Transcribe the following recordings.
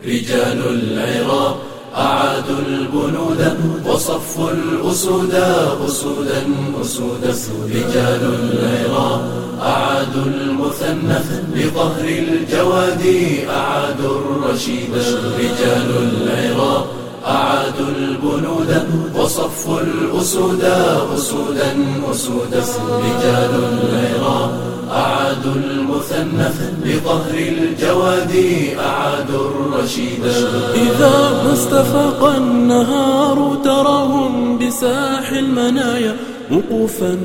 رجال العراق أعادوا البنود وصفوا الأسود أسودا أسودا. رجال العراق أعادوا المثنى لظهر الجواد أعادوا الرشيد. رجال العراق أعادوا البنود وصفوا الأسود أسودا أسودا. رجال العراق أعادوا المثنى لظهر الجواد أعادوا الرشيد. إذا ما استفاق النهار تراهم بساح المنايا وقوفا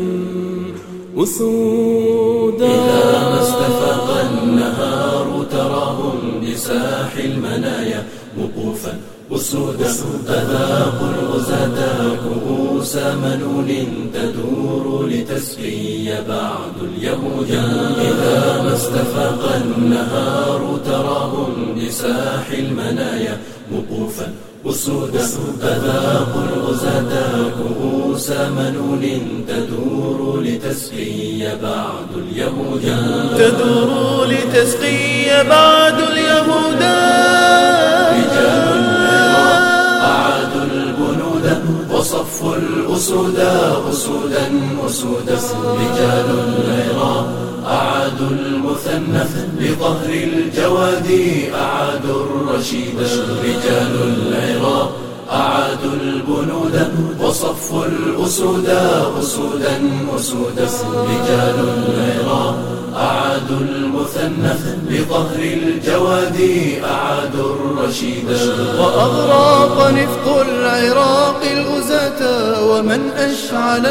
أسودا. إذا ما استفاق النهار تراهم بساح المنايا وقوفا أسودا. أذاقوا الغزاة كؤوس منون تدور لتسقي بعد اليهود. إذا ما استفاق النهار تراهم بساح المنايا وقوفا أسودا. أذاقوا الغزاة كؤوس منون تدور لتسقي بعد اليهود. تدور لتسقي بعد اليهود. وصفوا الأسود أسودا أسودا. رجال العراق أعادوا المثنى لظهر الجواد أعادوا الرشيد. رجال العراق أعادوا البنود وصفوا الأسود أسودا أسودا. رجال العراق أعادوا المثنى لظهر الجواد أعادوا الرشيد. وأغراق نفط العراق الغزاة ومن أشعل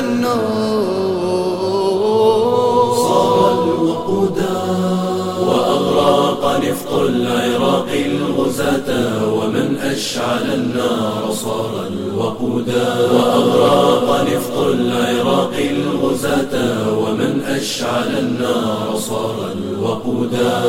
النار صار الوقودا. وأغراق نفط العراق الغزاة ومن أشعل النار صار الوقودا. وأغراق نفط العراق الغزاة ومن أشعل النار صار الوقودا.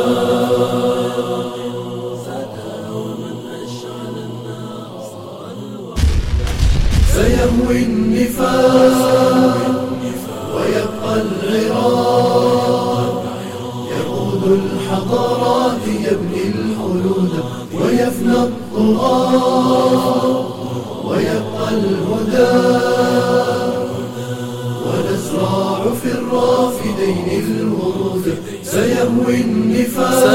سيهوي النفاق ويبقى العراق يقود الحضارات يبني الخلود ويفنى الطغاة ويبقى الهدى ونزرع في الرافدين الورود. سيهوي النفاق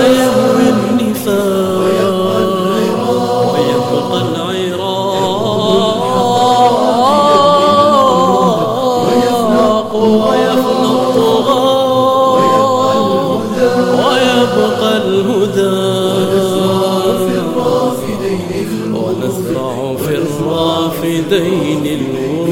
ويبقى العراق ونزرع في الرافدين الورود.